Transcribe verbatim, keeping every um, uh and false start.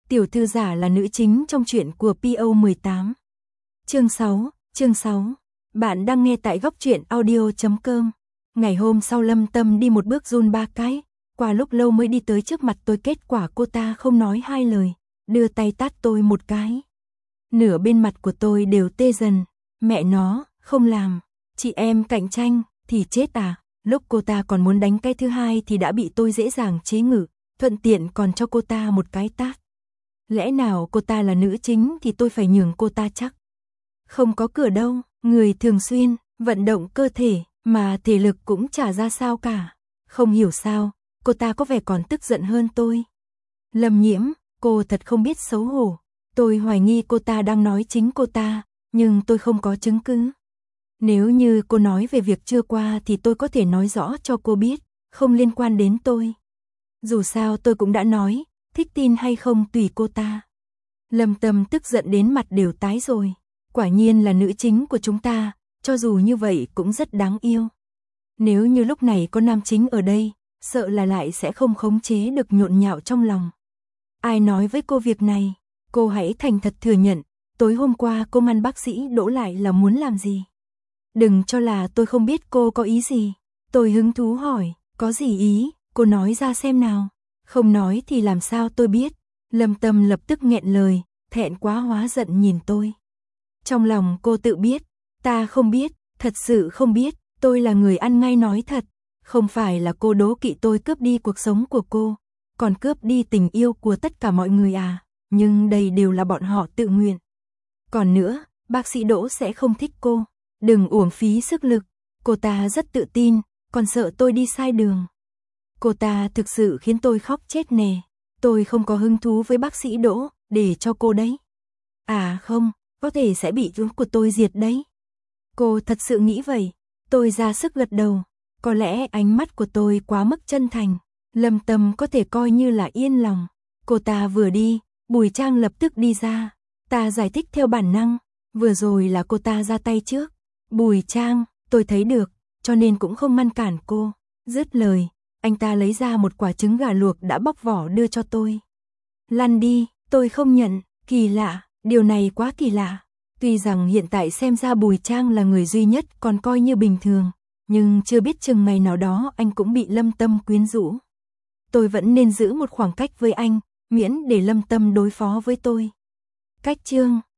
tiểu thư giả là nữ chính trong truyện của pê o mười tám. Chương sáu, chương sáu. Bạn đang nghe tại góc truyện audio chấm com. Ngày hôm sau Lâm Tâm đi một bước run ba cái, qua lúc lâu mới đi tới trước mặt tôi, kết quả cô ta không nói hai lời, đưa tay tát tôi một cái. Nửa bên mặt của tôi đều tê dần, mẹ nó, không làm, chị em cạnh tranh, thì chết à, lúc cô ta còn muốn đánh cái thứ hai thì đã bị tôi dễ dàng chế ngự, thuận tiện còn cho cô ta một cái tát. Lẽ nào cô ta là nữ chính thì tôi phải nhường cô ta chắc. Không có cửa đâu, người thường xuyên, vận động cơ thể, mà thể lực cũng chả ra sao cả. Không hiểu sao, cô ta có vẻ còn tức giận hơn tôi. Lâm Nhiễm, cô thật không biết xấu hổ. Tôi hoài nghi cô ta đang nói chính cô ta, nhưng tôi không có chứng cứ. Nếu như cô nói về việc trưa qua thì tôi có thể nói rõ cho cô biết, không liên quan đến tôi. Dù sao tôi cũng đã nói, thích tin hay không tùy cô ta. Lâm Tâm tức giận đến mặt đều tái rồi. Quả nhiên là nữ chính của chúng ta, cho dù như vậy cũng rất đáng yêu. Nếu như lúc này có nam chính ở đây, sợ là lại sẽ không khống chế được nhộn nhạo trong lòng. Ai nói với cô việc này? Cô hãy thành thật thừa nhận, tối hôm qua cô ngăn bác sĩ Đỗ lại là muốn làm gì? Đừng cho là tôi không biết cô có ý gì. Tôi hứng thú hỏi, có gì ý, cô nói ra xem nào. Không nói thì làm sao tôi biết. Lâm Tâm lập tức nghẹn lời, thẹn quá hóa giận nhìn tôi. Trong lòng cô tự biết, ta không biết, thật sự không biết, tôi là người ăn ngay nói thật. Không phải là cô đố kỵ tôi cướp đi cuộc sống của cô, còn cướp đi tình yêu của tất cả mọi người à, nhưng đây đều là bọn họ tự nguyện. Còn nữa, bác sĩ Đỗ sẽ không thích cô, đừng uổng phí sức lực, cô ta rất tự tin, còn sợ tôi đi sai đường. Cô ta thực sự khiến tôi khóc chết nè, tôi không có hứng thú với bác sĩ Đỗ, để cho cô đấy. À không, có thể sẽ bị chúng của tôi diệt đấy. Cô thật sự nghĩ vậy? Tôi ra sức gật đầu, có lẽ ánh mắt của tôi quá mức chân thành. Lâm Tâm có thể coi như là yên lòng. Cô ta vừa đi, Bùi Trang lập tức đi ra. Ta giải thích theo bản năng, vừa rồi là cô ta ra tay trước. Bùi Trang, tôi thấy được, cho nên cũng không ngăn cản cô. Dứt lời, anh ta lấy ra một quả trứng gà luộc đã bóc vỏ đưa cho tôi. Lăn đi, tôi không nhận, kỳ lạ, điều này quá kỳ lạ. Tuy rằng hiện tại xem ra Bùi Trang là người duy nhất còn coi như bình thường, nhưng chưa biết chừng ngày nào đó anh cũng bị Lâm Tâm quyến rũ. Tôi vẫn nên giữ một khoảng cách với anh, miễn để Lâm Tâm đối phó với tôi. Cách chương